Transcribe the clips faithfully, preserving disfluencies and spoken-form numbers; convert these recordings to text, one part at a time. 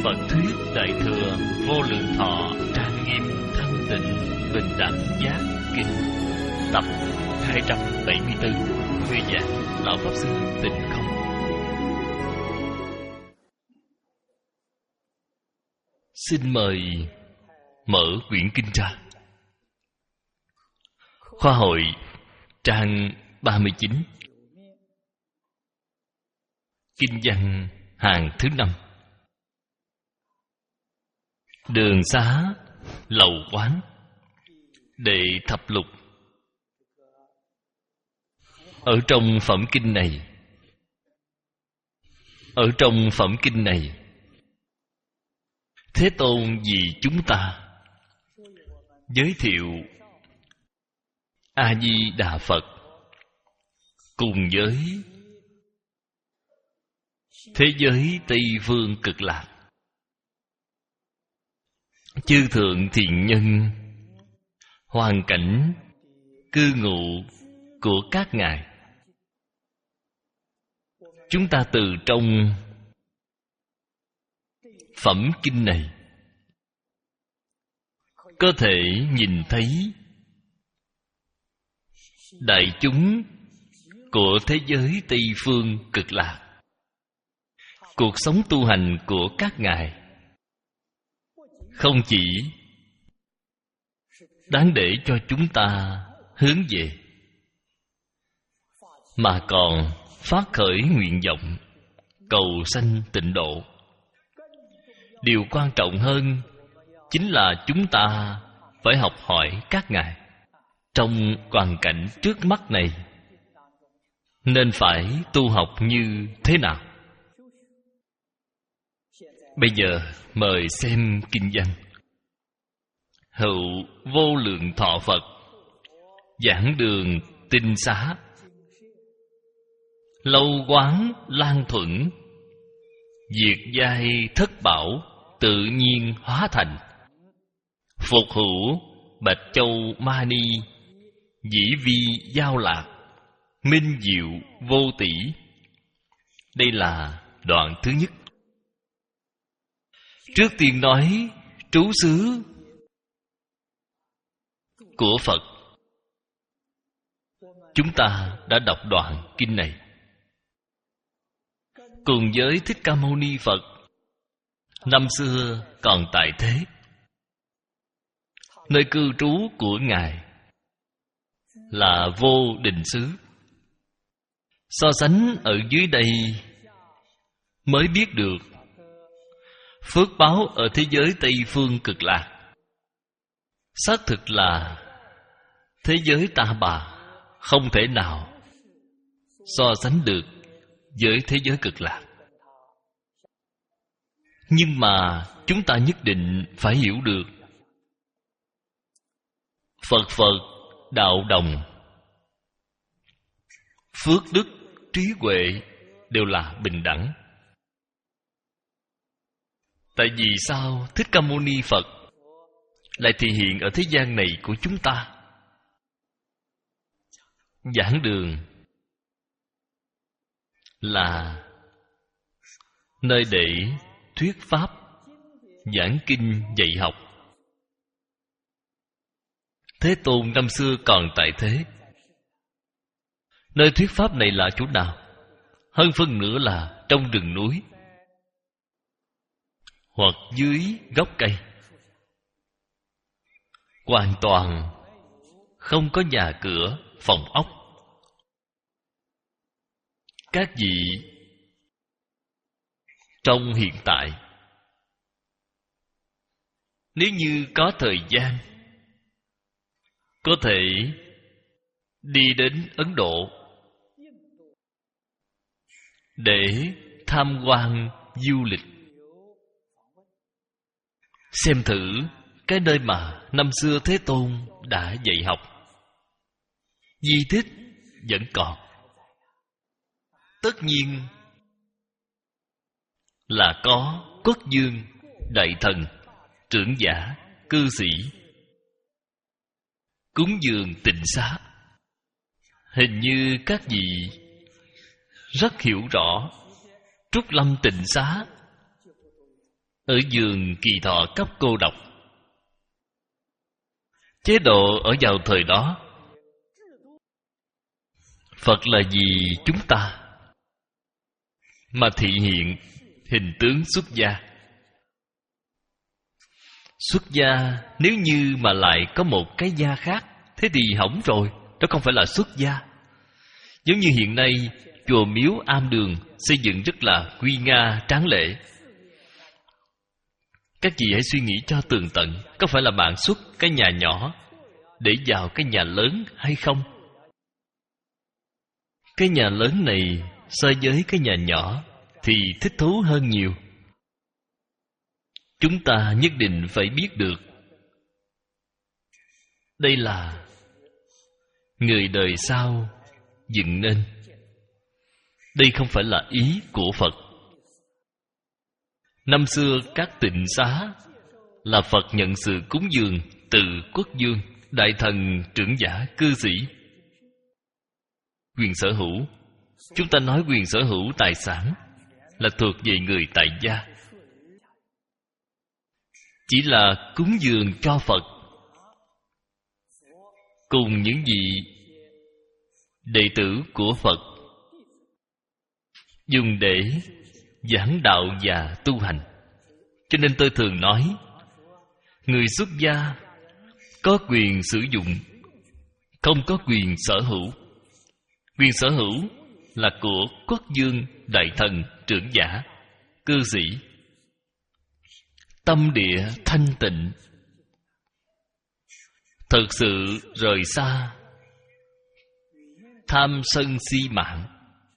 Phật thuyết Đại thừa Vô Lượng Thọ Trang Nghiêm Thanh Tịnh Bình Đẳng Giác Kinh tập hai trăm bảy mươi tư. Thuyết giảng Lão Pháp Sư Tịnh Không. Xin mời mở quyển kinh ra. Khoa hội trang ba mươi chín. Kinh văn hàng thứ năm. Đường xá lầu quán đệ thập lục. Ở trong phẩm kinh này Ở trong phẩm kinh này Thế Tôn vì chúng ta giới thiệu A-di-đà Phật cùng với thế giới Tây Phương Cực Lạc, chư thượng thiện nhân, hoàn cảnh cư ngụ của các ngài. Chúng ta từ trong phẩm kinh này có thể nhìn thấy đại chúng của thế giới Tây Phương Cực Lạc, cuộc sống tu hành của các ngài không chỉ đáng để cho chúng ta hướng về, mà còn phát khởi nguyện vọng cầu sanh tịnh độ. Điều quan trọng hơn chính là chúng ta phải học hỏi các ngài trong hoàn cảnh trước mắt này nên phải tu học như thế nào. Bây giờ mời xem kinh văn. Hữu vô lượng thọ Phật, giảng đường tinh xá, lâu quán lan thuận, diệt giai thất bảo, tự nhiên hóa thành. Phục hữu bạch châu ma ni, dĩ vi giao lạc, minh diệu vô tỷ. Đây là đoạn thứ nhất. Trước tiên nói trú xứ của Phật. Chúng ta đã đọc đoạn kinh này cùng với Thích Ca Mâu Ni Phật năm xưa còn tại thế. Nơi cư trú của ngài là Vô Định xứ. So sánh ở dưới đây mới biết được phước báo ở thế giới Tây Phương Cực Lạc xác thực là thế giới ta bà không thể nào so sánh được với thế giới Cực Lạc. Nhưng mà chúng ta nhất định phải hiểu được Phật Phật đạo đồng, phước đức trí huệ đều là bình đẳng. Tại vì sao Thích Ca Mâu Ni Phật lại thể hiện ở thế gian này của chúng ta? Giảng đường là nơi để thuyết pháp, giảng kinh, dạy học. Thế Tôn năm xưa còn tại thế. Nơi thuyết pháp này là chỗ nào? Hơn phân nữa là trong rừng núi hoặc dưới gốc cây, hoàn toàn không có nhà cửa, phòng ốc. Các vị trong hiện tại, nếu như có thời gian, có thể đi đến Ấn Độ để tham quan du lịch, xem thử cái nơi mà năm xưa Thế Tôn đã dạy học. Di tích vẫn còn. Tất nhiên là có quốc vương, đại thần, trưởng giả, cư sĩ cúng dường tịnh xá. Hình như các vị rất hiểu rõ Trúc Lâm tịnh xá ở giường kỳ thọ cấp cô độc. Chế độ ở vào thời đó, Phật là vì chúng ta mà thị hiện hình tướng xuất gia. Xuất gia nếu như mà lại có một cái gia khác, thế thì hỏng rồi, đó không phải là xuất gia. Giống như hiện nay chùa miếu am đường xây dựng rất là nguy nga tráng lệ. Các vị hãy suy nghĩ cho tường tận, có phải là bạn xuất cái nhà nhỏ để vào cái nhà lớn hay không? Cái nhà lớn này so với cái nhà nhỏ thì thích thú hơn nhiều. Chúng ta nhất định phải biết được, đây là người đời sau dựng nên. Đây không phải là ý của Phật. Năm xưa các tịnh xá là Phật nhận sự cúng dường từ quốc vương, đại thần, trưởng giả, cư sĩ. Quyền sở hữu, chúng ta nói quyền sở hữu tài sản là thuộc về người tại gia, chỉ là cúng dường cho Phật cùng những vị đệ tử của Phật dùng để giảng đạo và tu hành. Cho nên tôi thường nói, người xuất gia có quyền sử dụng, không có quyền sở hữu. Quyền sở hữu là của quốc vương, đại thần, trưởng giả, cư sĩ. Tâm địa thanh tịnh, thật sự rời xa tham sân si mạng.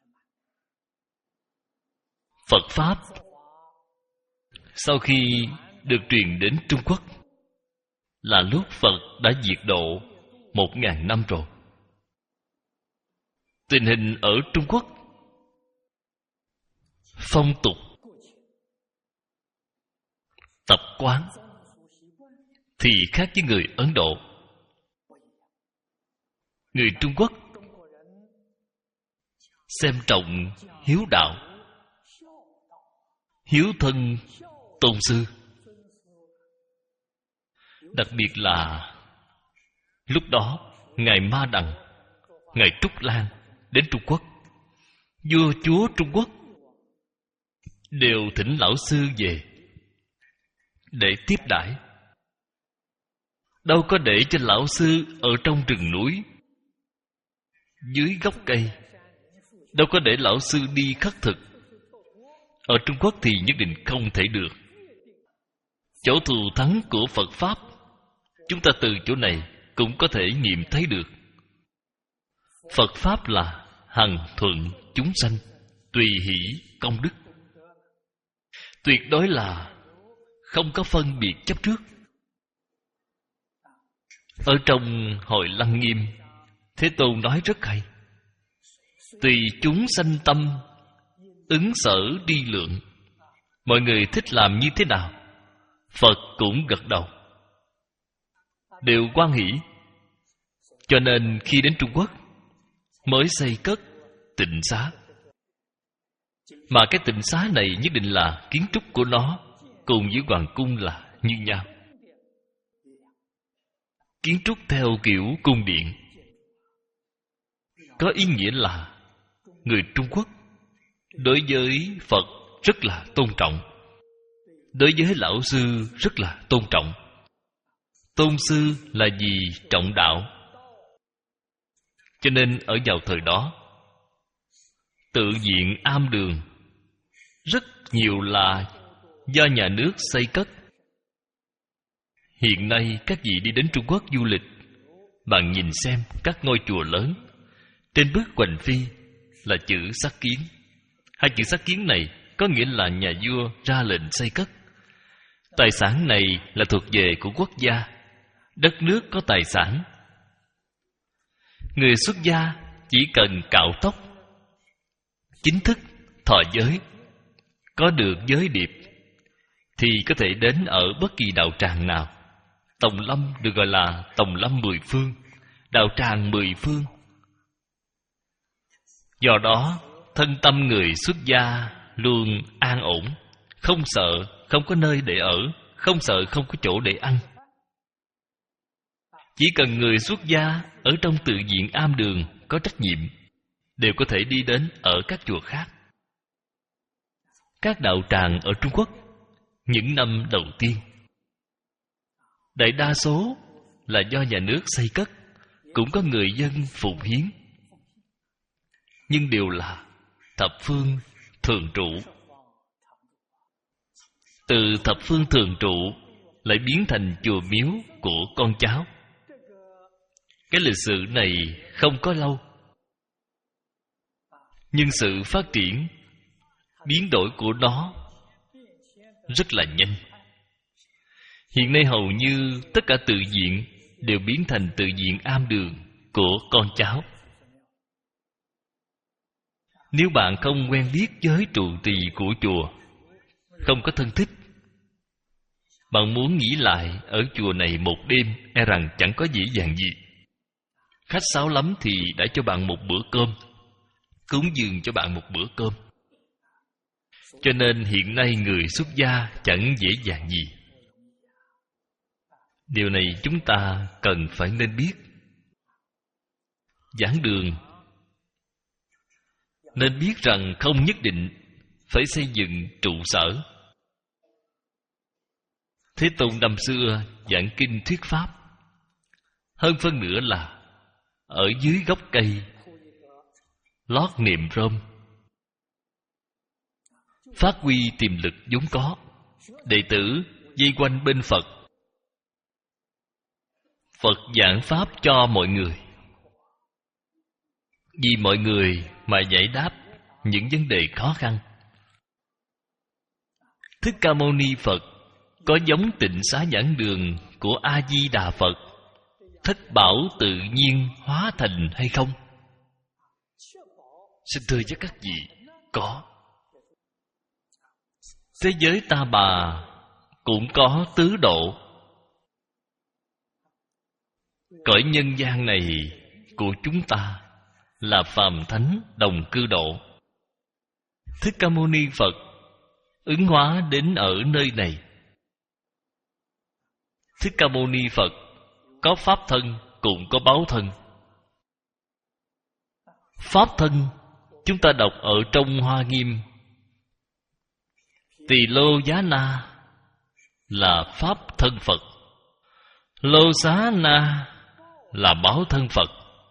Phật Pháp sau khi được truyền đến Trung Quốc là lúc Phật đã diệt độ một ngàn năm rồi. Tình hình ở Trung Quốc, phong tục, tập quán thì khác với người Ấn Độ. Người Trung Quốc xem trọng hiếu đạo, hiếu thân tôn sư. Đặc biệt là lúc đó Ngài Ma Đằng, Ngài Trúc Lan đến Trung Quốc, vua chúa Trung Quốc đều thỉnh lão sư về để tiếp đãi. Đâu có để cho lão sư ở trong rừng núi, dưới gốc cây. Đâu có để lão sư đi khất thực. Ở Trung Quốc thì nhất định không thể được. Chỗ thù thắng của Phật Pháp, chúng ta từ chỗ này cũng có thể nghiệm thấy được. Phật Pháp là hằng thuận chúng sanh, tùy hỷ công đức. Tuyệt đối là không có phân biệt chấp trước. Ở trong Hội Lăng Nghiêm, Thế Tôn nói rất hay: tùy chúng sanh tâm, ứng sở đi lượng. Mọi người thích làm như thế nào, Phật cũng gật đầu, đều hoan hỷ. Cho nên khi đến Trung Quốc mới xây cất tịnh xá. Mà cái tịnh xá này nhất định là kiến trúc của nó cùng với hoàng cung là như nhau. Kiến trúc theo kiểu cung điện, có ý nghĩa là người Trung Quốc đối với Phật rất là tôn trọng, đối với lão sư rất là tôn trọng. Tôn sư là vì trọng đạo. Cho nên ở vào thời đó, tự viện am đường rất nhiều là do nhà nước xây cất. Hiện nay các vị đi đến Trung Quốc du lịch, bạn nhìn xem các ngôi chùa lớn, trên bức hoành phi là chữ sắc kiến. Hai chữ sắc kiến này có nghĩa là nhà vua ra lệnh xây cất. Tài sản này là thuộc về của quốc gia, đất nước có tài sản. Người xuất gia chỉ cần cạo tóc, chính thức thọ giới, có được giới điệp, thì có thể đến ở bất kỳ đạo tràng nào. Tòng lâm được gọi là tòng lâm mười phương, đạo tràng mười phương. Do đó thân tâm người xuất gia luôn an ổn, không sợ không có nơi để ở, không sợ không có chỗ để ăn. Chỉ cần người xuất gia ở trong tự viện am đường có trách nhiệm, đều có thể đi đến ở các chùa khác. Các đạo tràng ở Trung Quốc những năm đầu tiên, đại đa số là do nhà nước xây cất, cũng có người dân phụng hiến, nhưng đều là thập phương thường trụ. Từ thập phương thường trụ lại biến thành chùa miếu của con cháu. Cái lịch sử này không có lâu, nhưng sự phát triển, biến đổi của nó rất là nhanh. Hiện nay hầu như tất cả tự viện đều biến thành tự viện am đường của con cháu. Nếu bạn không quen biết với trụ trì của chùa, không có thân thích, bạn muốn nghỉ lại ở chùa này một đêm, e rằng chẳng có dễ dàng gì. Khách sáo lắm thì đã cho bạn một bữa cơm, cúng dường cho bạn một bữa cơm. Cho nên hiện nay người xuất gia chẳng dễ dàng gì. Điều này chúng ta cần phải nên biết. Giảng đường nên biết rằng không nhất định phải xây dựng trụ sở. Thế Tôn năm xưa giảng kinh thuyết pháp, hơn phân nửa là ở dưới gốc cây lót niệm rơm, phát huy tiềm lực vốn có. Đệ tử vây quanh bên Phật, Phật giảng pháp cho mọi người, vì mọi người mà giải đáp những vấn đề khó khăn. Thích Ca Mâu Ni Phật có giống Tịnh Xá Giảng Đường của A Di Đà Phật thất bảo tự nhiên hóa thành hay không? Xin thưa với các vị, có. Thế giới Ta Bà cũng có tứ độ. Cõi nhân gian này của chúng ta là phàm thánh đồng cư độ. Thích Ca Mâu Ni Phật ứng hóa đến ở nơi này. Thích Ca Mâu Ni Phật có pháp thân cũng có báo thân. Pháp thân chúng ta đọc ở trong Hoa Nghiêm, Tỳ Lô Giá Na là pháp thân Phật, Lô Xá Na là báo thân Phật.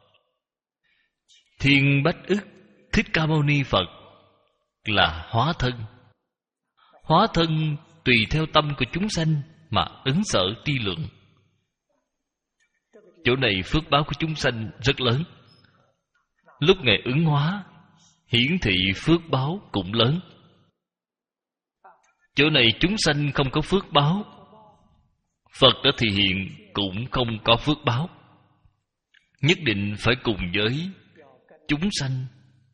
Thiên Bách Ức Thích Ca Mâu Ni Phật là hóa thân. Hóa thân tùy theo tâm của chúng sanh mà ứng sở tri lượng. Chỗ này phước báo của chúng sanh rất lớn. Lúc Ngài ứng hóa, hiển thị phước báo cũng lớn. Chỗ này chúng sanh không có phước báo, Phật đã thị hiện cũng không có phước báo. Nhất định phải cùng với chúng sanh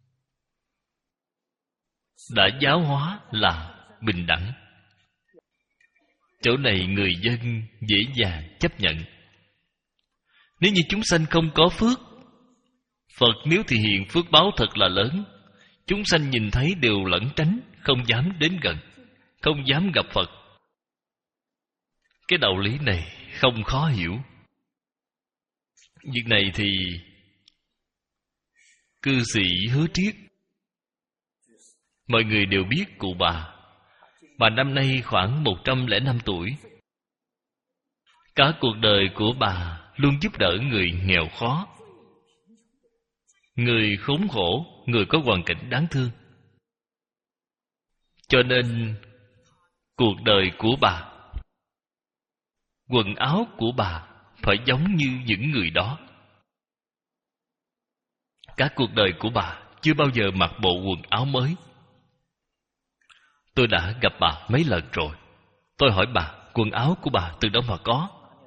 đã giáo hóa là bình đẳng. Chỗ này người dân dễ dàng chấp nhận. Nếu như chúng sanh không có phước, Phật nếu thể hiện phước báo thật là lớn, chúng sanh nhìn thấy đều lẩn tránh, không dám đến gần, không dám gặp Phật. Cái đạo lý này không khó hiểu. Việc này thì cư sĩ Hứa Triết, mọi người đều biết cụ bà. Bà năm nay khoảng một trăm lẻ năm tuổi. Cả cuộc đời của bà luôn giúp đỡ người nghèo khó, người khốn khổ, người có hoàn cảnh đáng thương. Cho nên cuộc đời của bà, quần áo của bà phải giống như những người đó. Cả cuộc đời của bà chưa bao giờ mặc bộ quần áo mới. Tôi đã gặp bà mấy lần rồi. Tôi hỏi bà, quần áo của bà từ đâu mà có?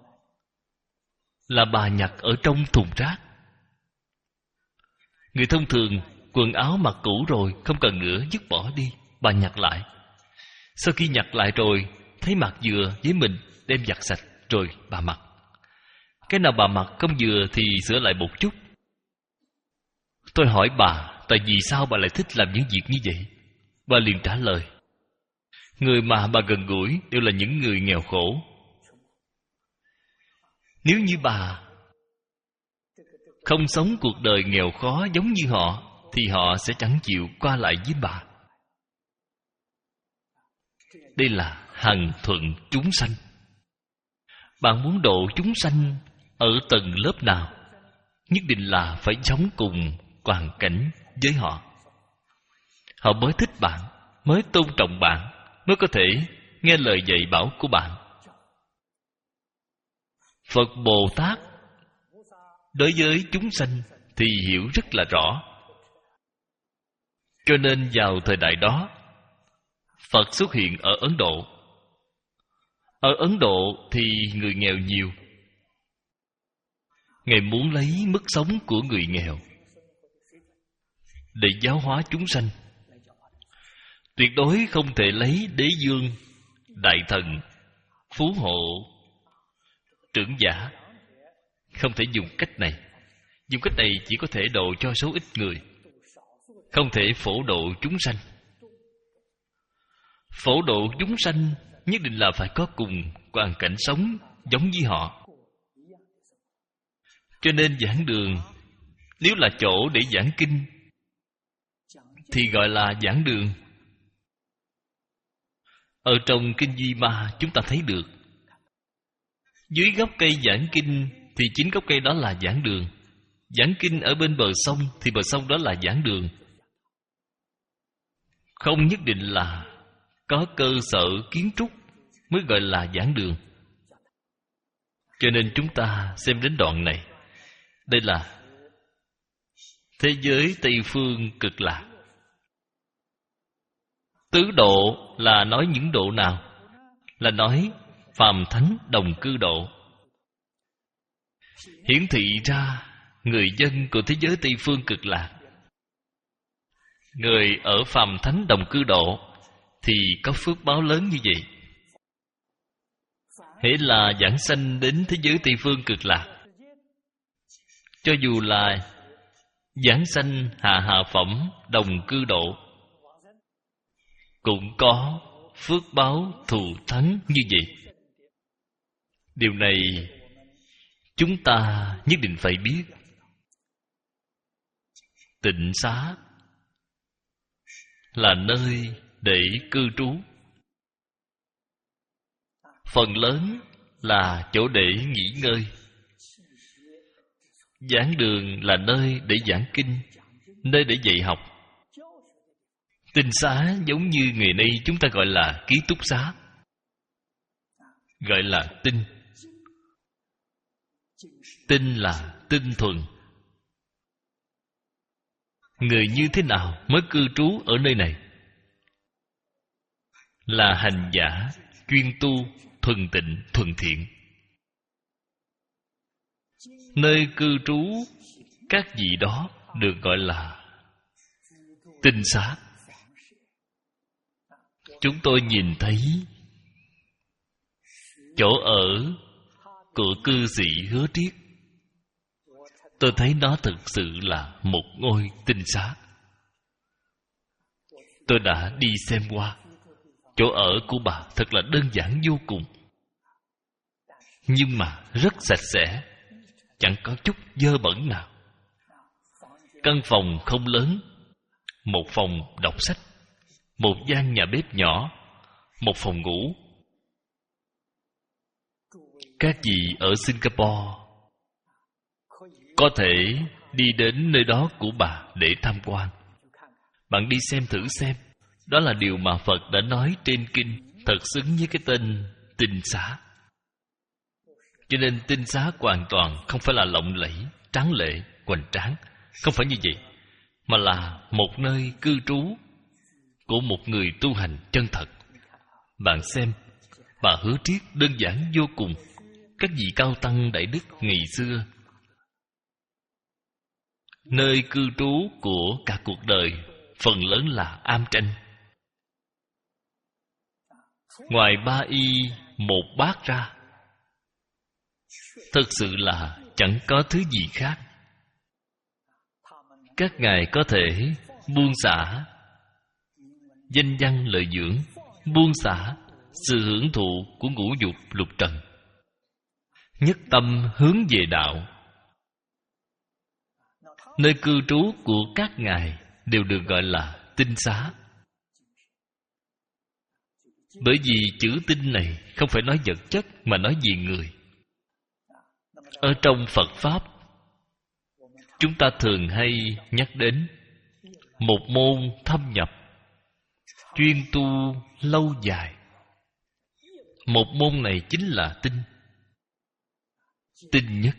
Là bà nhặt ở trong thùng rác. Người thông thường quần áo mặc cũ rồi, không cần nữa, dứt bỏ đi. Bà nhặt lại. Sau khi nhặt lại rồi, thấy mặc vừa với mình, đem giặt sạch rồi bà mặc. Cái nào bà mặc không vừa thì sửa lại một chút. Tôi hỏi bà, tại vì sao bà lại thích làm những việc như vậy? Bà liền trả lời, Người mà bà gần gũi đều là những người nghèo khổ. Nếu như bà không sống cuộc đời nghèo khó giống như họ, thì họ sẽ chẳng chịu qua lại với bà. Đây là hằng thuận chúng sanh. Bạn muốn độ chúng sanh ở tầng lớp nào, nhất định là phải sống cùng hoàn cảnh với họ. Họ mới thích bạn, mới tôn trọng bạn, mới có thể nghe lời dạy bảo của bạn. Phật Bồ Tát đối với chúng sanh thì hiểu rất là rõ. Cho nên vào thời đại đó, Phật xuất hiện ở Ấn Độ. Ở Ấn Độ thì người nghèo nhiều. Ngài muốn lấy mức sống của người nghèo để giáo hóa chúng sanh. Tuyệt đối không thể lấy đế vương, đại thần, phú hộ, trưởng giả. Không thể dùng cách này. Dùng cách này chỉ có thể độ cho số ít người, không thể phổ độ chúng sanh. Phổ độ chúng sanh nhất định là phải có cùng hoàn cảnh sống giống với họ. Cho nên giảng đường, nếu là chỗ để giảng kinh thì gọi là giảng đường. Ở trong Kinh Duy Ma chúng ta thấy được, dưới gốc cây giảng kinh thì chính gốc cây đó là giảng đường. Giảng kinh ở bên bờ sông thì bờ sông đó là giảng đường. Không nhất định là có cơ sở kiến trúc mới gọi là giảng đường. Cho nên chúng ta xem đến đoạn này, đây là thế giới Tây Phương Cực Lạc. Tứ độ là nói những độ nào? Là nói phàm thánh đồng cư độ. Hiển thị ra người dân của thế giới Tây Phương Cực Lạc, người ở phàm thánh đồng cư độ thì có phước báo lớn như vậy. Hễ là giảng sanh đến thế giới Tây Phương Cực Lạc, cho dù là giảng sanh hạ hạ phẩm đồng cư độ, cũng có phước báo thù thắng như vậy. Điều này chúng ta nhất định phải biết. Tịnh xá là nơi để cư trú, phần lớn là chỗ để nghỉ ngơi. Giảng đường là nơi để giảng kinh, nơi để dạy học. Tinh xá giống như ngày nay chúng ta gọi là ký túc xá, gọi là tinh. Tinh là tinh thuần. Người như thế nào mới cư trú ở nơi này? Là hành giả chuyên tu, thuần tịnh, thuần thiện. Nơi cư trú các vị đó được gọi là tinh xá. Chúng tôi nhìn thấy chỗ ở của cư sĩ Hứa Triết, tôi thấy nó thực sự là một ngôi tinh xá. Tôi đã đi xem qua. Chỗ ở của bà thật là đơn giản vô cùng, nhưng mà rất sạch sẽ, chẳng có chút dơ bẩn nào. Căn phòng không lớn, một phòng đọc sách, một gian nhà bếp nhỏ, một phòng ngủ. Các vị ở Singapore có thể đi đến nơi đó của bà để tham quan. Bạn đi xem thử xem. Đó là điều mà Phật đã nói trên kinh, thật xứng với cái tên tinh xá. Cho nên tinh xá hoàn toàn không phải là lộng lẫy, tráng lệ, hoành tráng. Không phải như vậy, mà là một nơi cư trú của một người tu hành chân thật. Bạn xem, bà Hứa Triết đơn giản vô cùng. Các vị cao tăng đại đức ngày xưa, nơi cư trú của cả cuộc đời phần lớn là am tranh. Ngoài ba y một bát ra, thật sự là chẳng có thứ gì khác. Các ngài có thể buông xả danh văn lợi dưỡng, buông xả sự hưởng thụ của ngũ dục lục trần, nhất tâm hướng về đạo. Nơi cư trú của các ngài đều được gọi là tinh xá. Bởi vì chữ tinh này không phải nói vật chất mà nói về người. Ở trong Phật Pháp, chúng ta thường hay nhắc đến một môn thâm nhập, chuyên tu lâu dài. Một môn này chính là tinh. Tinh nhất.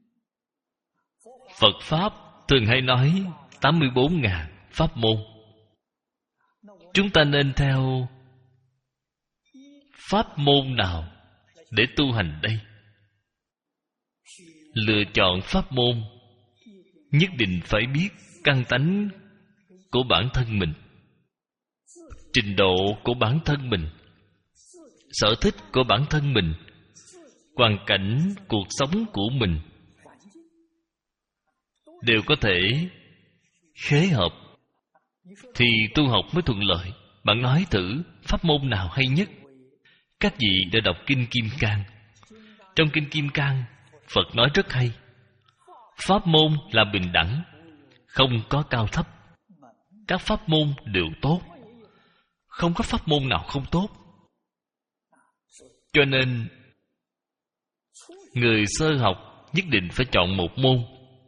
Phật Pháp thường hay nói tám mươi bốn ngàn pháp môn. Chúng ta nên theo pháp môn nào để tu hành đây? Lựa chọn pháp môn nhất định phải biết căn tánh của bản thân mình, trình độ của bản thân mình, sở thích của bản thân mình, hoàn cảnh cuộc sống của mình đều có thể khế hợp, thì tu học mới thuận lợi. Bạn nói thử pháp môn nào hay nhất? Các vị đã đọc Kinh Kim Cang. Trong Kinh Kim Cang, Phật nói rất hay. Pháp môn là bình đẳng, không có cao thấp. Các pháp môn đều tốt, không có pháp môn nào không tốt. Cho nên người sơ học nhất định phải chọn một môn.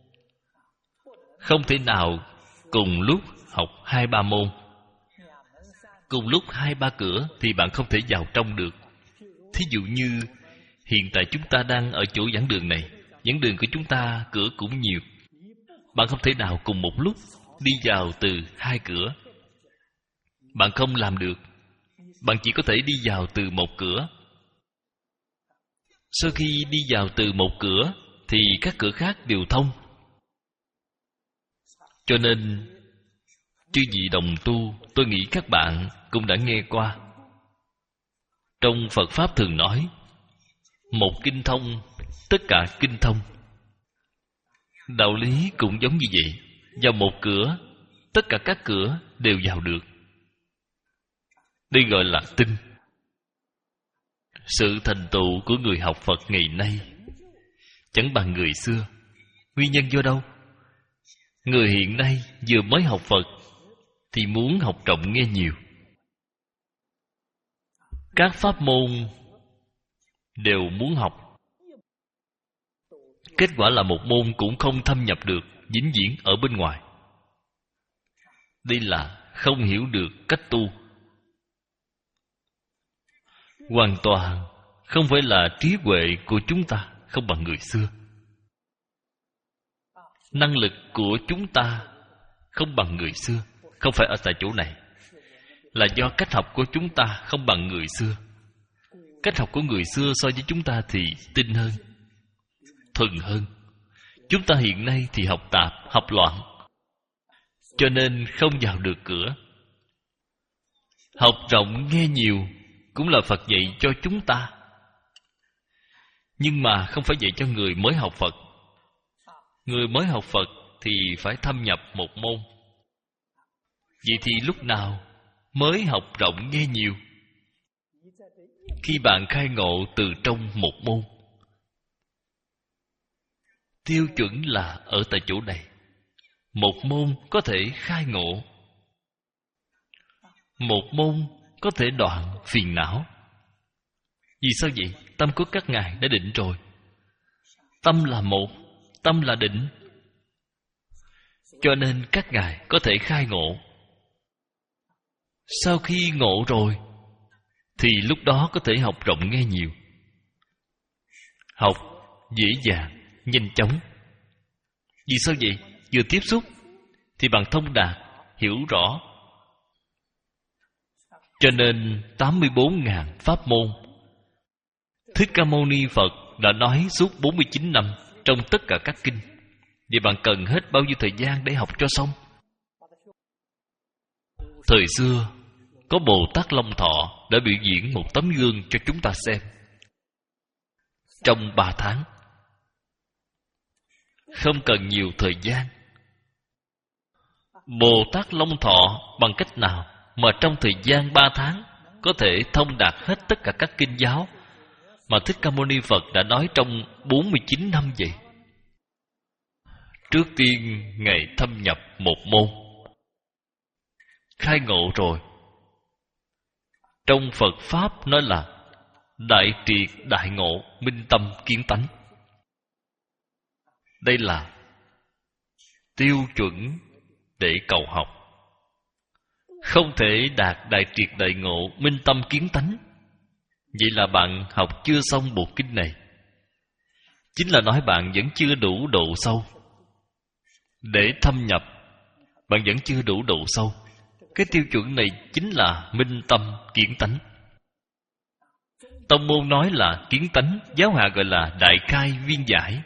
Không thể nào cùng lúc học hai ba môn. Cùng lúc hai ba cửa thì bạn không thể vào trong được. Thí dụ như hiện tại chúng ta đang ở chỗ giảng đường này, giảng đường của chúng ta cửa cũng nhiều. Bạn không thể nào cùng một lúc đi vào từ hai cửa. Bạn không làm được. Bạn chỉ có thể đi vào từ một cửa. Sau khi đi vào từ một cửa thì các cửa khác đều thông. Cho nên chư vị đồng tu, tôi nghĩ các bạn cũng đã nghe qua. Trong Phật Pháp thường nói, một kinh thông, tất cả kinh thông. Đạo lý cũng giống như vậy. Vào một cửa, tất cả các cửa đều vào được. Đây gọi là tinh. Sự thành tựu của người học Phật ngày nay chẳng bằng người xưa. Nguyên nhân do đâu? Người hiện nay vừa mới học Phật thì muốn học rộng nghe nhiều. Các pháp môn đều muốn học. Kết quả là một môn cũng không thâm nhập được, vĩnh viễn ở bên ngoài. Đây là không hiểu được cách tu. Hoàn toàn không phải là trí huệ của chúng ta không bằng người xưa. Năng lực của chúng ta không bằng người xưa. Không phải ở tại chỗ này, là do cách học của chúng ta không bằng người xưa. Cách học của người xưa so với chúng ta thì tinh hơn, thuần hơn. Chúng ta hiện nay thì học tạp, học loạn, cho nên không vào được cửa. Học rộng nghe nhiều cũng là Phật dạy cho chúng ta, nhưng mà không phải dạy cho người mới học Phật. Người mới học Phật thì phải thâm nhập một môn. Vậy thì lúc nào mới học rộng nghe nhiều? Khi bạn khai ngộ từ trong một môn. Tiêu chuẩn là ở tại chỗ này. Một môn có thể khai ngộ, một môn có thể đoạn phiền não. Vì sao vậy? Tâm của các ngài đã định rồi. Tâm là một, tâm là định. Cho nên các ngài có thể khai ngộ. Sau khi ngộ rồi thì lúc đó có thể học rộng nghe nhiều. Học dễ dàng, nhanh chóng. Vì sao vậy? Vừa tiếp xúc thì bạn thông đạt, hiểu rõ. Cho nên tám mươi bốn ngàn pháp môn Thích Ca Mâu Ni Phật đã nói suốt bốn mươi chín năm trong tất cả các kinh. Vậy bạn cần hết bao nhiêu thời gian để học cho xong? Thời xưa có Bồ Tát Long Thọ đã biểu diễn một tấm gương cho chúng ta xem. Trong ba tháng, không cần nhiều thời gian. Bồ Tát Long Thọ bằng cách nào mà trong thời gian ba tháng có thể thông đạt hết tất cả các kinh giáo mà Thích Ca Mâu Ni Phật đã nói trong bốn mươi chín năm vậy. Trước tiên Ngài thâm nhập một môn, khai ngộ rồi. Trong Phật Pháp nói là đại triệt đại ngộ, minh tâm kiến tánh. Đây là tiêu chuẩn để cầu học. Không thể đạt đại triệt đại ngộ, minh tâm kiến tánh, vậy là bạn học chưa xong bộ kinh này. Chính là nói bạn vẫn chưa đủ độ sâu. Để thâm nhập, bạn vẫn chưa đủ độ sâu. Cái tiêu chuẩn này chính là minh tâm kiến tánh. Tông môn nói là kiến tánh, giáo hạ gọi là đại khai viên giải.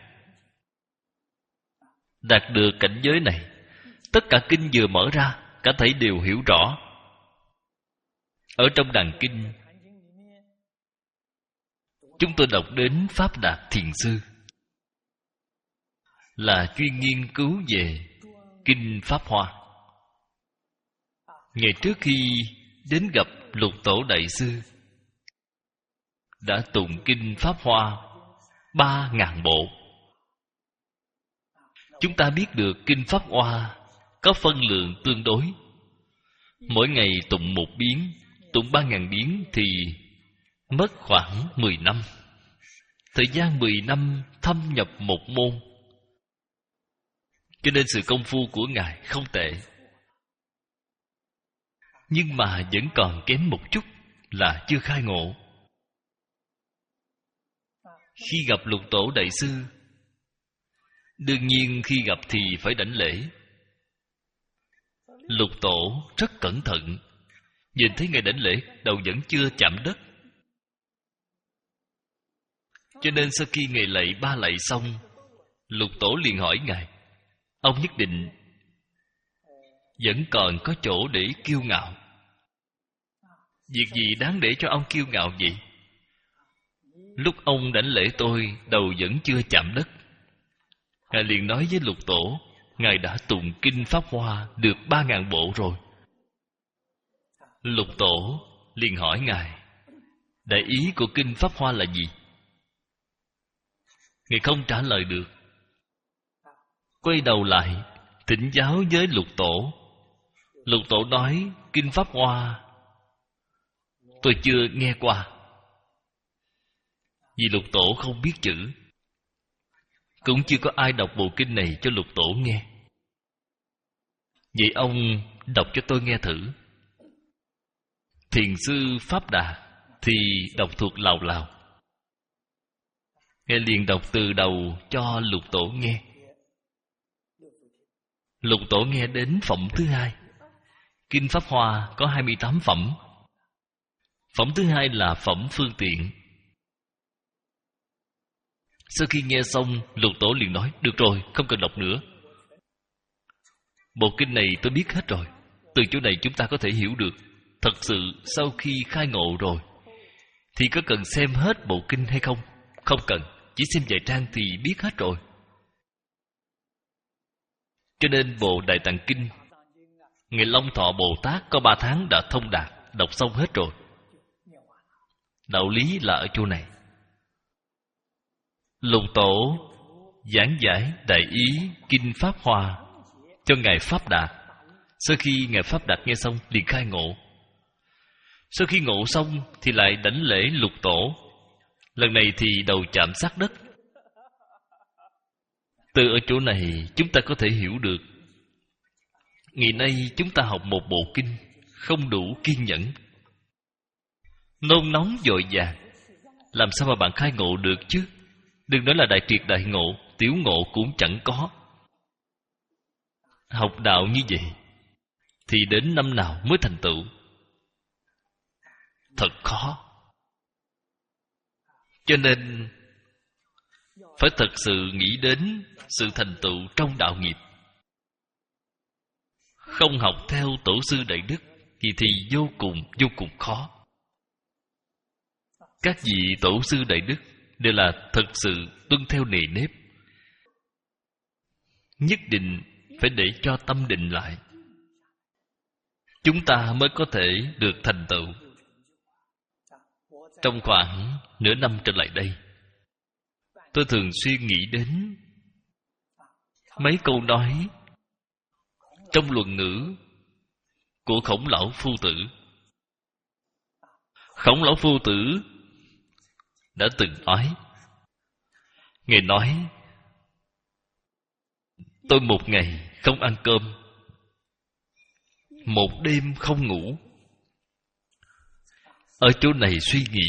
Đạt được cảnh giới này, tất cả kinh vừa mở ra, cả thảy đều hiểu rõ. Ở trong đàn kinh, chúng tôi đọc đến Pháp Đạt Thiền Sư, là chuyên nghiên cứu về kinh Pháp Hoa. Ngày trước khi đến gặp Lục Tổ Đại Sư, đã tụng kinh Pháp Hoa ba ngàn bộ. Chúng ta biết được kinh Pháp Hoa có phân lượng tương đối. Mỗi ngày tụng một biến, tụng ba ngàn biến thì mất khoảng mười năm. Thời gian mười năm thâm nhập một môn. Cho nên sự công phu của Ngài không tệ. Nhưng mà vẫn còn kém một chút là chưa khai ngộ. Khi gặp Lục Tổ Đại Sư, đương nhiên khi gặp thì phải đảnh lễ. Lục Tổ rất cẩn thận. Nhìn thấy Ngài đảnh lễ, đầu vẫn chưa chạm đất. Cho nên sau khi Ngài lạy ba lạy xong, Lục Tổ liền hỏi Ngài, ông nhất định vẫn còn có chỗ để kiêu ngạo. Việc gì đáng để cho ông kiêu ngạo vậy? Lúc ông đảnh lễ tôi, đầu vẫn chưa chạm đất. Ngài liền nói với Lục Tổ, Ngài đã tụng kinh Pháp Hoa được ba ngàn bộ rồi. Lục Tổ liền hỏi Ngài, đại ý của kinh Pháp Hoa là gì? Ngài không trả lời được. Quay đầu lại thỉnh giáo với Lục Tổ. Lục Tổ nói, kinh Pháp Hoa tôi chưa nghe qua. Vì Lục Tổ không biết chữ, cũng chưa có ai đọc bộ kinh này cho Lục Tổ nghe. Vậy ông đọc cho tôi nghe thử. Thiền sư Pháp Đạt thì đọc thuộc lào lào. Ngài liền đọc từ đầu cho Lục Tổ nghe. Lục Tổ nghe đến phẩm thứ hai. Kinh Pháp Hoa có hai mươi tám phẩm. Phẩm thứ hai là phẩm phương tiện. Sau khi nghe xong, Lục Tổ liền nói, được rồi, không cần đọc nữa. Bộ kinh này tôi biết hết rồi. Từ chỗ này chúng ta có thể hiểu được. Thật sự sau khi khai ngộ rồi thì có cần xem hết bộ kinh hay không? Không cần, chỉ xem vài trang thì biết hết rồi. Cho nên bộ Đại Tạng Kinh, Ngài Long Thọ Bồ Tát có ba tháng đã thông đạt, đọc xong hết rồi. Đạo lý là ở chỗ này. Lục Tổ giảng giải đại ý kinh Pháp Hoa cho Ngài Pháp Đạt. Sau khi Ngài Pháp Đạt nghe xong liền khai ngộ. Sau khi ngộ xong thì lại đảnh lễ Lục Tổ. Lần này thì đầu chạm sát đất. Từ ở chỗ này chúng ta có thể hiểu được, ngày nay chúng ta học một bộ kinh không đủ kiên nhẫn, nôn nóng vội vàng, làm sao mà bạn khai ngộ được chứ? Đừng nói là đại triệt đại ngộ, tiểu ngộ cũng chẳng có. Học đạo như vậy thì đến năm nào mới thành tựu? Thật khó. Cho nên phải thật sự nghĩ đến sự thành tựu trong đạo nghiệp. Không học theo tổ sư đại đức thì thì vô cùng vô cùng khó. Các vị tổ sư đại đức đều là thật sự tuân theo nề nếp. Nhất định phải để cho tâm định lại, chúng ta mới có thể được thành tựu. Trong khoảng nửa năm trở lại đây, tôi thường xuyên nghĩ đến mấy câu nói trong luận ngữ của Khổng Lão Phu Tử. Khổng Lão Phu Tử đã từng nói, Ngài nói, tôi một ngày không ăn cơm, một đêm không ngủ, ở chỗ này suy nghĩ,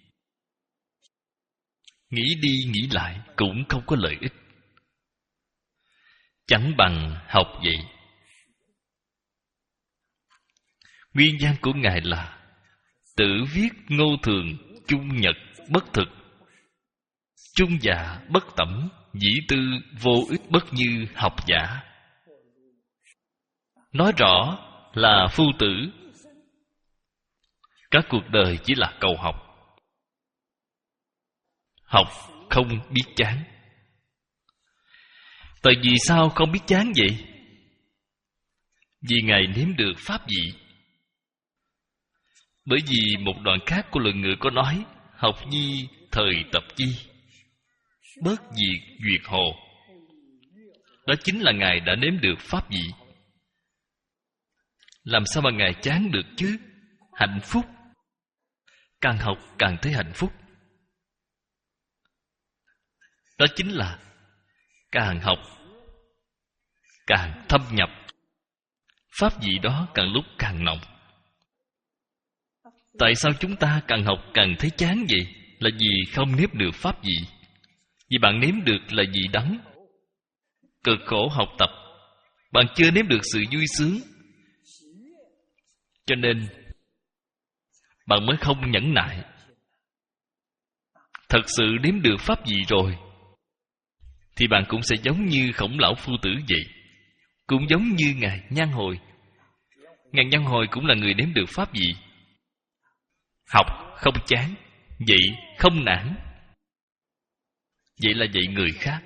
nghĩ đi nghĩ lại cũng không có lợi ích, chẳng bằng học vậy. Nguyên văn của Ngài là tử viết ngô thường, chung nhật bất thực, chung dạ bất tẩm, dĩ tư vô ích bất như học giả. Nói rõ là phu tử các cuộc đời chỉ là cầu học, học không biết chán. Tại vì sao không biết chán vậy? Vì Ngài nếm được pháp vị. Bởi vì một đoạn khác của luận ngữ có nói, học nhi thời tập chi, bất diệt duyệt hồ. Đó chính là Ngài đã nếm được pháp vị. Làm sao mà Ngài chán được chứ? Hạnh phúc, càng học càng thấy hạnh phúc. Đó chính là càng học càng thâm nhập, pháp vị đó càng lúc càng nồng. Tại sao chúng ta càng học càng thấy chán vậy? Là vì không nếm được pháp vị. Vì bạn nếm được là vị đắng, cực khổ học tập, bạn chưa nếm được sự vui sướng, cho nên bạn mới không nhẫn nại. Thật sự nếm được pháp vị rồi thì bạn cũng sẽ giống như Khổng Lão Phu Tử vậy, cũng giống như Ngài Nhan Hồi. Ngài Nhan Hồi cũng là người nếm được pháp vị. Học không chán, vậy không nản. Vậy là dạy người khác.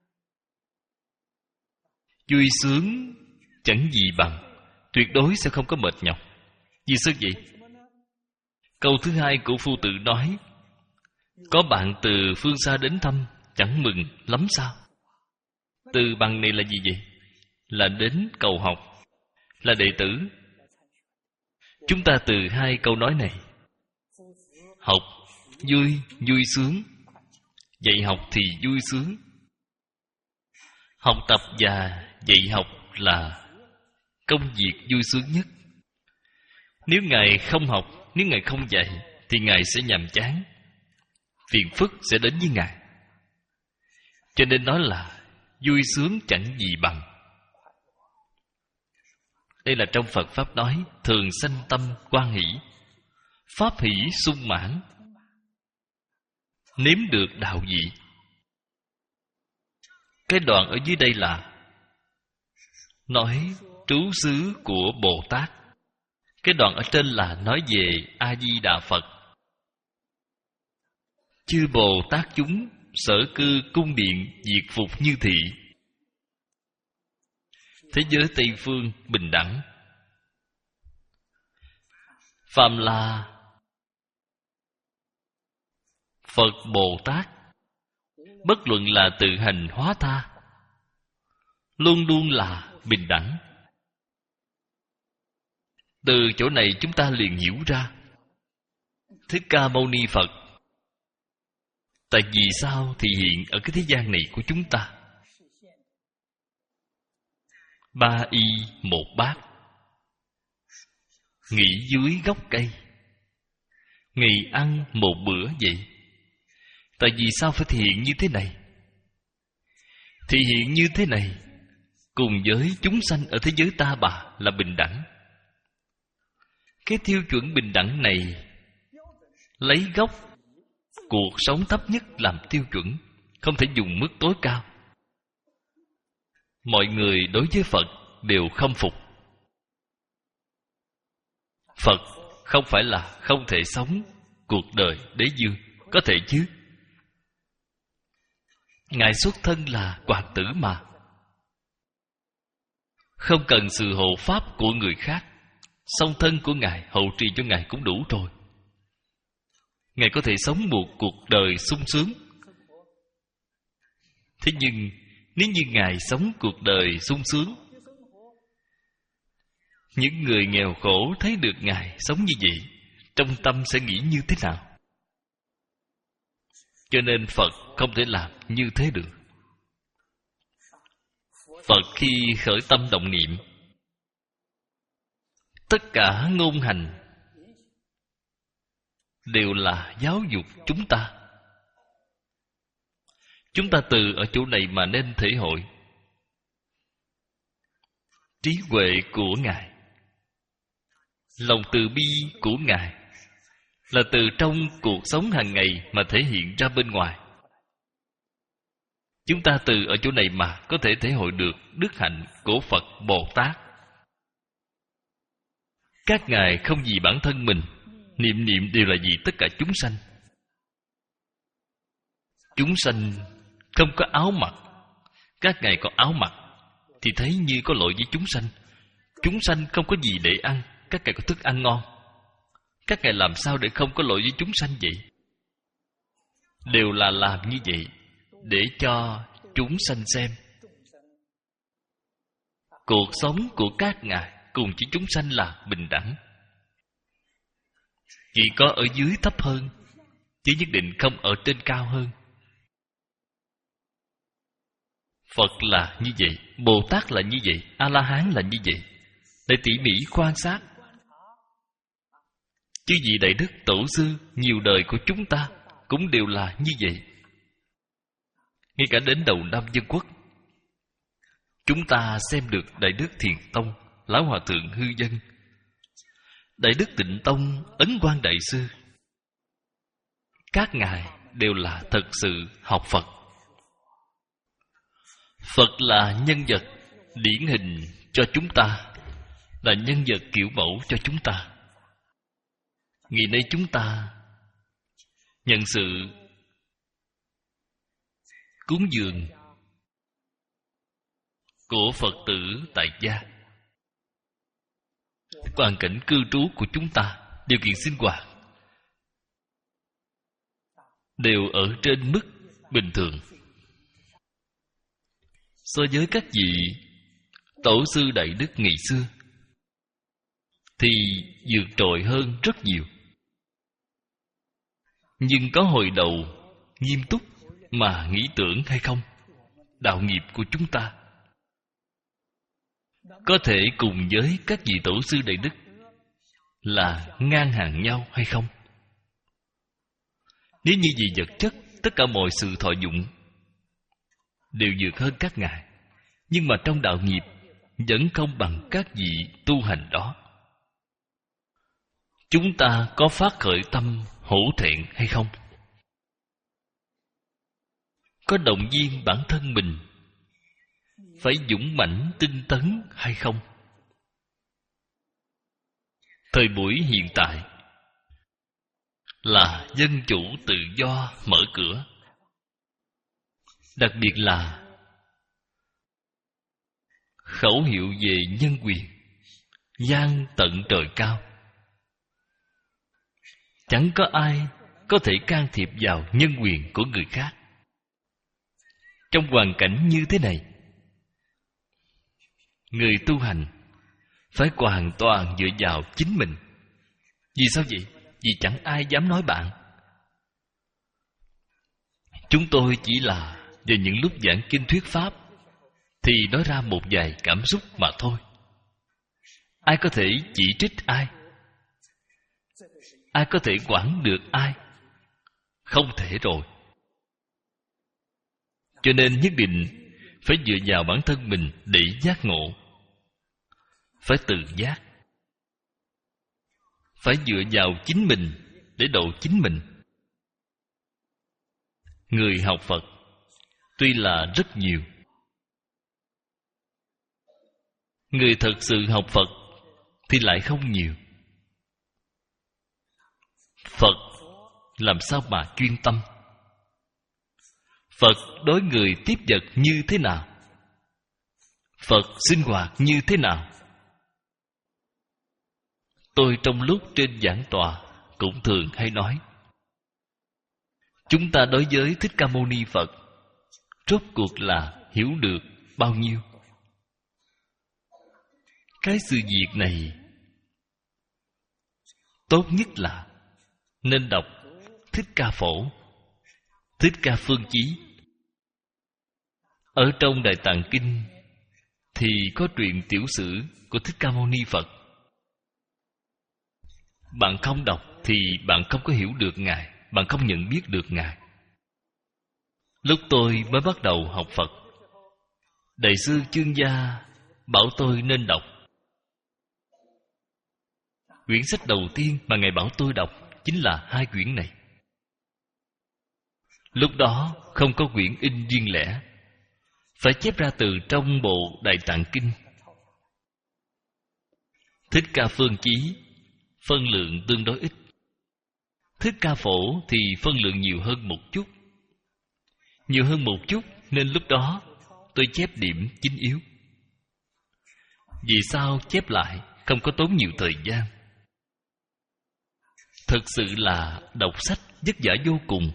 Vui sướng chẳng gì bằng, tuyệt đối sẽ không có mệt nhọc. Vì sao vậy? Câu thứ hai của Phu Tử nói, có bạn từ phương xa đến thăm, chẳng mừng lắm sao? Từ bằng này là gì vậy? Là đến cầu học, là đệ tử. Chúng ta từ hai câu nói này, học vui, vui sướng, dạy học thì vui sướng. Học tập và dạy học là công việc vui sướng nhất. Nếu Ngài không học, nếu Ngài không dạy, thì Ngài sẽ nhàm chán, phiền phức sẽ đến với Ngài. Cho nên nói là vui sướng chẳng gì bằng. Đây là trong Phật Pháp nói, thường sanh tâm quan hỷ, pháp hỷ sung mãn, nếm được đạo vị. Cái đoạn ở dưới đây là nói trú xứ của Bồ Tát. Cái đoạn ở trên là nói về A-di-đà Phật. Chư Bồ Tát chúng sở cư cung điện diệt phục như thị. Thế giới Tây Phương bình đẳng. Phàm là Phật Bồ Tát, bất luận là tự hành hóa tha, luôn luôn là bình đẳng. Từ chỗ này chúng ta liền hiểu ra Thích Ca Mâu Ni Phật tại vì sao thì hiện ở cái thế gian này của chúng ta. Ba y một bát, nghỉ dưới gốc cây, ngày ăn một bữa vậy. Tại vì sao phải thể hiện như thế này? Thể hiện như thế này cùng với chúng sanh ở thế giới ta bà là bình đẳng. Cái tiêu chuẩn bình đẳng này lấy gốc cuộc sống thấp nhất làm tiêu chuẩn, không thể dùng mức tối cao. Mọi người đối với Phật đều khâm phục. Phật không phải là không thể sống cuộc đời đế dương, có thể chứ. Ngài xuất thân là hoàng tử mà, không cần sự hộ pháp của người khác, song thân của Ngài hậu trì cho Ngài cũng đủ rồi. Ngài có thể sống một cuộc đời sung sướng. Thế nhưng nếu như Ngài sống cuộc đời sung sướng, những người nghèo khổ thấy được Ngài sống như vậy, trong tâm sẽ nghĩ như thế nào? Cho nên Phật không thể làm như thế được. Phật khi khởi tâm động niệm, tất cả ngôn hành đều là giáo dục chúng ta. Chúng ta từ ở chỗ này mà nên thể hội trí huệ của Ngài, lòng từ bi của Ngài là từ trong cuộc sống hàng ngày mà thể hiện ra bên ngoài. Chúng ta từ ở chỗ này mà có thể thể hội được đức hạnh của Phật Bồ Tát. Các ngài không vì bản thân mình, niệm niệm đều là vì tất cả chúng sanh. Chúng sanh không có áo mặc, các ngài có áo mặc thì thấy như có lỗi với chúng sanh. Chúng sanh không có gì để ăn, các ngài có thức ăn ngon. Các ngài làm sao để không có lỗi với chúng sanh vậy? Đều là làm như vậy để cho chúng sanh xem cuộc sống của các ngài cùng với chúng sanh là bình đẳng. Chỉ có ở dưới thấp hơn, chứ nhất định không ở trên cao hơn. Phật là như vậy, Bồ Tát là như vậy, A-la-hán là như vậy. Để tỉ mỉ quan sát, chứ vì Đại Đức Tổ sư nhiều đời của chúng ta cũng đều là như vậy. Ngay cả đến đầu năm Dân Quốc, chúng ta xem được Đại Đức Thiền Tông, Lão Hòa Thượng Hư Dân, Đại Đức Tịnh Tông, Ấn Quang Đại Sư. Các ngài đều là thật sự học Phật. Phật là nhân vật điển hình cho chúng ta, là nhân vật kiểu mẫu cho chúng ta. Ngày nay chúng ta nhận sự cúng dường của Phật tử tại gia, hoàn cảnh cư trú của chúng ta, điều kiện sinh hoạt đều ở trên mức bình thường. So với các vị tổ sư Đại Đức ngày xưa thì vượt trội hơn rất nhiều. Nhưng có hồi đầu nghiêm túc mà nghĩ tưởng hay không? Đạo nghiệp của chúng ta có thể cùng với các vị tổ sư Đại Đức là ngang hàng nhau hay không? Nếu như về vật chất, tất cả mọi sự thọ dụng đều vượt hơn các ngài, nhưng mà trong đạo nghiệp vẫn không bằng các vị tu hành đó. Chúng ta có phát khởi tâm hổ thẹn hay không? Có động viên bản thân mình phải dũng mãnh tinh tấn hay không? Thời buổi hiện tại là dân chủ tự do mở cửa, đặc biệt là khẩu hiệu về nhân quyền vang tận trời cao. Chẳng có ai có thể can thiệp vào nhân quyền của người khác. Trong hoàn cảnh như thế này, người tu hành phải hoàn toàn dựa vào chính mình. Vì sao vậy? Vì chẳng ai dám nói bạn. Chúng tôi chỉ là về những lúc giảng kinh thuyết pháp thì nói ra một vài cảm xúc mà thôi. Ai có thể chỉ trích ai? Ai có thể quản được ai? Không thể rồi. Cho nên nhất định phải dựa vào bản thân mình để giác ngộ. Phải tự giác. Phải dựa vào chính mình để độ chính mình. Người học Phật tuy là rất nhiều, người thật sự học Phật thì lại không nhiều. Phật làm sao mà chuyên tâm? Phật đối người tiếp vật như thế nào? Phật sinh hoạt như thế nào? Tôi trong lúc trên giảng tọa cũng thường hay nói, chúng ta đối với Thích Ca Mâu Ni Phật rốt cuộc là hiểu được bao nhiêu? Cái sự việc này tốt nhất là nên đọc Thích Ca Phổ, Thích Ca Phương Chí. Ở trong Đại Tạng Kinh thì có truyện tiểu sử của Thích Ca Mâu Ni Phật. Bạn không đọc thì bạn không có hiểu được Ngài, bạn không nhận biết được Ngài. Lúc tôi mới bắt đầu học Phật, Đại sư Chương Gia bảo tôi nên đọc. Quyển sách đầu tiên mà Ngài bảo tôi đọc chính là hai quyển này. Lúc đó không có quyển in riêng lẻ, phải chép ra từ trong bộ Đại Tạng Kinh. Thích Ca Phương Chí phân lượng tương đối ít, Thích Ca Phổ thì phân lượng nhiều hơn một chút. Nhiều hơn một chút nên lúc đó tôi chép điểm chính yếu. Vì sao chép lại không có tốn nhiều thời gian? Thực sự là đọc sách vất vả vô cùng,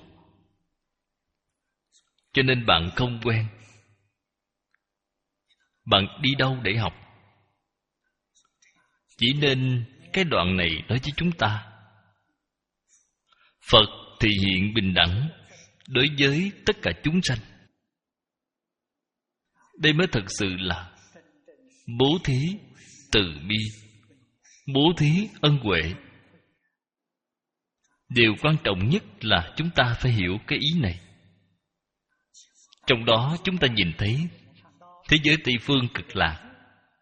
cho nên bạn không quen. Bạn đi đâu để học? Chỉ nên cái đoạn này nói với chúng ta, Phật thì hiện bình đẳng đối với tất cả chúng sanh. Đây mới thật sự là bố thí từ bi, bố thí ân huệ. Điều quan trọng nhất là chúng ta phải hiểu cái ý này. Trong đó chúng ta nhìn thấy thế giới Tây Phương Cực Lạc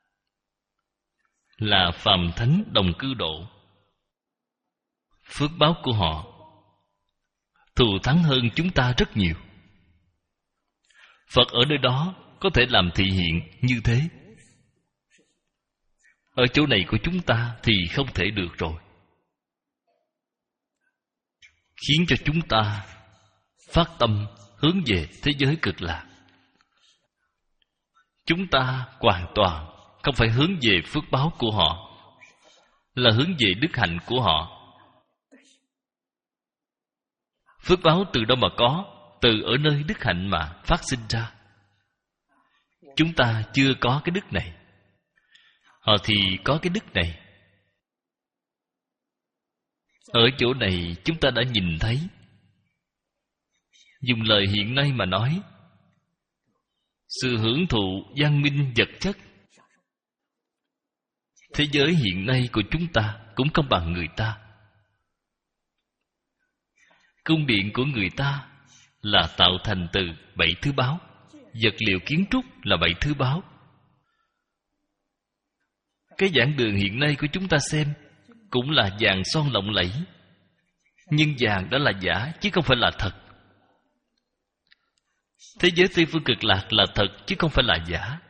là phàm thánh đồng cư độ. Phước báo của họ thù thắng hơn chúng ta rất nhiều. Phật ở nơi đó có thể làm thị hiện như thế. Ở chỗ này của chúng ta thì không thể được rồi. Khiến cho chúng ta phát tâm hướng về thế giới Cực Lạc. Chúng ta hoàn toàn không phải hướng về phước báo của họ, là hướng về đức hạnh của họ. Phước báo từ đâu mà có? Từ ở nơi đức hạnh mà phát sinh ra. Chúng ta chưa có cái đức này, họ thì có cái đức này. Ở chỗ này chúng ta đã nhìn thấy. Dùng lời hiện nay mà nói, sự hưởng thụ văn minh vật chất, thế giới hiện nay của chúng ta cũng không bằng người ta. Cung điện của người ta là tạo thành từ bảy thứ báu, vật liệu kiến trúc là bảy thứ báu. Cái giảng đường hiện nay của chúng ta xem cũng là vàng son lộng lẫy, nhưng vàng đó là giả chứ không phải là thật. Thế giới Tây Phương Cực Lạc là thật chứ không phải là giả.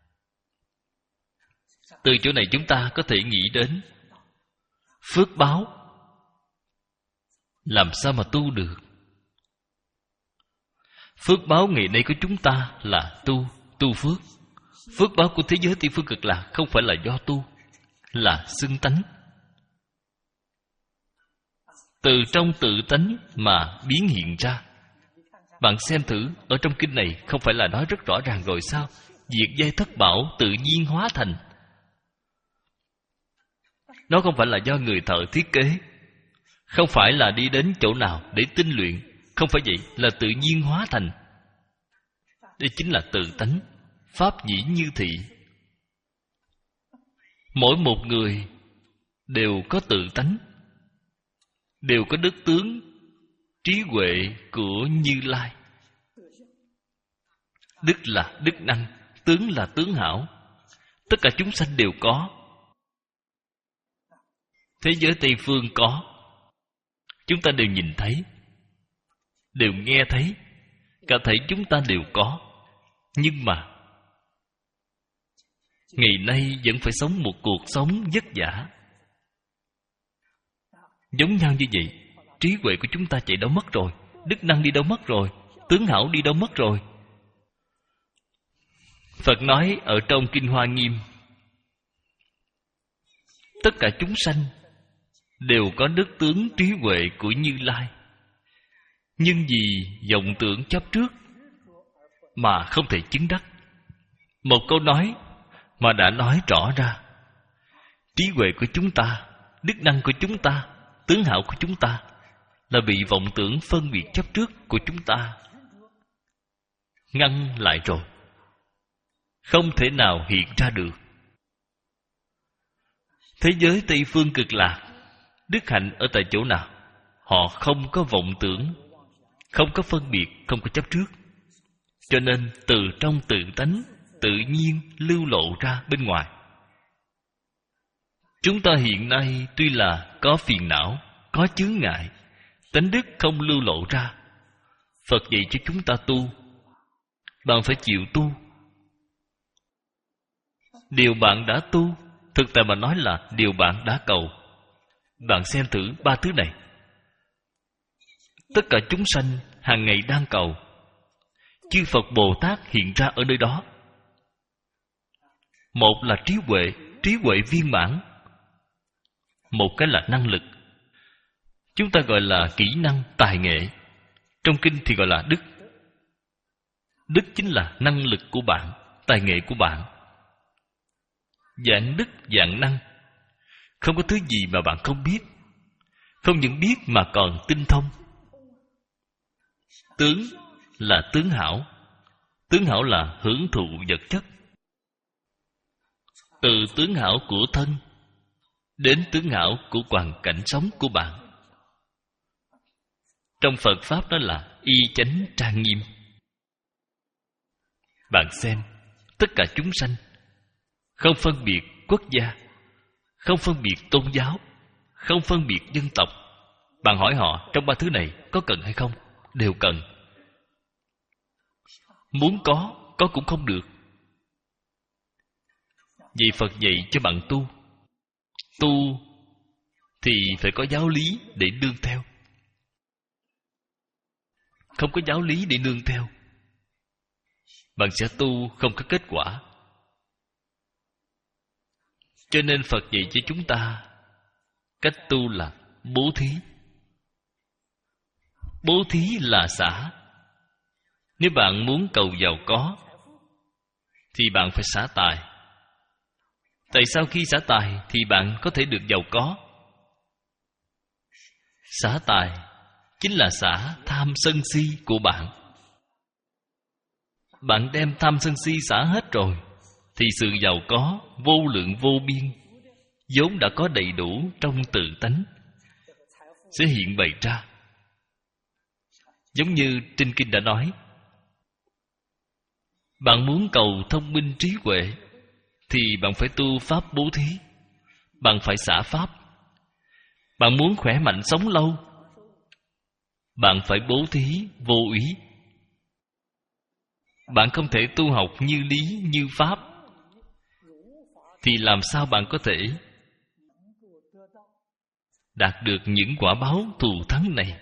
Từ chỗ này chúng ta có thể nghĩ đến phước báo làm sao mà tu được. Phước báo ngày nay của chúng ta là tu, tu phước. Phước báo của thế giới Tây Phương Cực Lạc không phải là do tu, là xưng tánh. Từ trong tự tánh mà biến hiện ra. Bạn xem thử, ở trong kinh này không phải là nói rất rõ ràng rồi sao? Diệt giai thất bảo tự nhiên hóa thành. Nó không phải là do người thợ thiết kế, không phải là đi đến chỗ nào để tinh luyện, không phải vậy, là tự nhiên hóa thành. Đây chính là tự tánh, pháp nhĩ như thị. Mỗi một người đều có tự tánh, đều có đức tướng, trí huệ của Như Lai. Đức là đức năng, tướng là tướng hảo. Tất cả chúng sanh đều có. Thế giới Tây Phương có. Chúng ta đều nhìn thấy, đều nghe thấy, cả thể chúng ta đều có. Nhưng mà ngày nay vẫn phải sống một cuộc sống vất vả. Giống nhau như vậy, trí huệ của chúng ta chạy đâu mất rồi, đức năng đi đâu mất rồi, tướng hảo đi đâu mất rồi. Phật nói ở trong Kinh Hoa Nghiêm, tất cả chúng sanh đều có đức tướng trí huệ của Như Lai. Nhưng vì vọng tưởng chấp trước mà không thể chứng đắc. Một câu nói mà đã nói rõ ra trí huệ của chúng ta, đức năng của chúng ta, tướng hảo của chúng ta là bị vọng tưởng phân biệt chấp trước của chúng ta ngăn lại rồi, không thể nào hiện ra được. Thế giới Tây Phương Cực Lạc, đức hạnh ở tại chỗ nào? Họ không có vọng tưởng, không có phân biệt, không có chấp trước. Cho nên từ trong tự tánh tự nhiên lưu lộ ra bên ngoài. Chúng ta hiện nay tuy là có phiền não, có chướng ngại, tánh đức không lưu lộ ra. Phật dạy cho chúng ta tu, bạn phải chịu tu. Điều bạn đã tu, thực tại mà nói là điều bạn đã cầu. Bạn xem thử ba thứ này. Tất cả chúng sanh hàng ngày đang cầu. Chư Phật Bồ Tát hiện ra ở nơi đó. Một là trí huệ, trí huệ viên mãn. Một cái là năng lực. Chúng ta gọi là kỹ năng, tài nghệ. Trong kinh thì gọi là đức. Đức chính là năng lực của bạn, tài nghệ của bạn. Dạng đức, dạng năng. Không có thứ gì mà bạn không biết. Không những biết mà còn tinh thông. Tướng là tướng hảo. Tướng hảo là hưởng thụ vật chất. Từ tướng hảo của thân đến tướng hảo của hoàn cảnh sống của bạn. Trong Phật Pháp đó là y chánh trang nghiêm. Bạn xem, tất cả chúng sanh không phân biệt quốc gia, không phân biệt tôn giáo, không phân biệt dân tộc. Bạn hỏi họ trong ba thứ này có cần hay không? Đều cần. Muốn có, có cũng không được. Vì Phật dạy cho bạn tu. Tu thì phải có giáo lý để nương theo. Không có giáo lý để nương theo, bạn sẽ tu không có kết quả. Cho nên Phật dạy cho chúng ta cách tu là bố thí. Bố thí là xả. Nếu bạn muốn cầu giàu có thì bạn phải xả tài. Tại sao khi xả tài thì bạn có thể được giàu có? Xả tài chính là xả tham sân si của bạn. Bạn đem tham sân si xả hết rồi thì sự giàu có vô lượng vô biên vốn đã có đầy đủ trong tự tánh sẽ hiện bày ra. Giống như trên kinh đã nói, bạn muốn cầu thông minh trí huệ thì bạn phải tu pháp bố thí. Bạn phải xả pháp. Bạn muốn khỏe mạnh sống lâu, bạn phải bố thí vô úy. Bạn không thể tu học như lý như pháp thì làm sao bạn có thể đạt được những quả báo thù thắng này?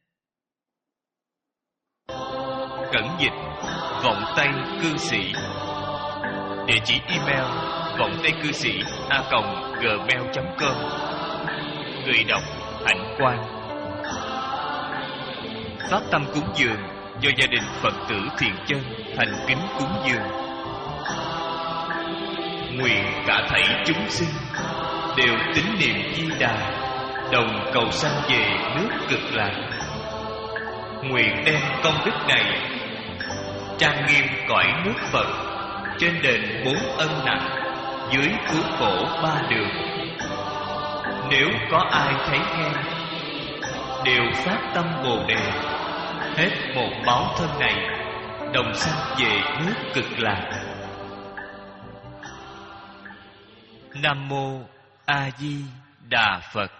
Cẩn dịch Vọng Tây Cư Sĩ. Địa chỉ email vọng tây cư sĩ a còng gmail chấm com. Người đọc Hạnh Quang. Pháp tâm cúng dường do gia đình Phật tử Thiện Chân thành kính cúng dường. Nguyện cả thảy chúng sinh đều tín niệm Di Đà, đồng cầu sanh về nước Cực Lạc. Nguyện đem công đức này trang nghiêm cõi nước Phật, trên đền bốn ân nặng, dưới cứu khổ ba đường. Nếu có ai thấy nghe, đều phát tâm Bồ Đề, hết một báo thân này, đồng sanh về nước Cực Lạc. Nam mô A Di Đà Phật.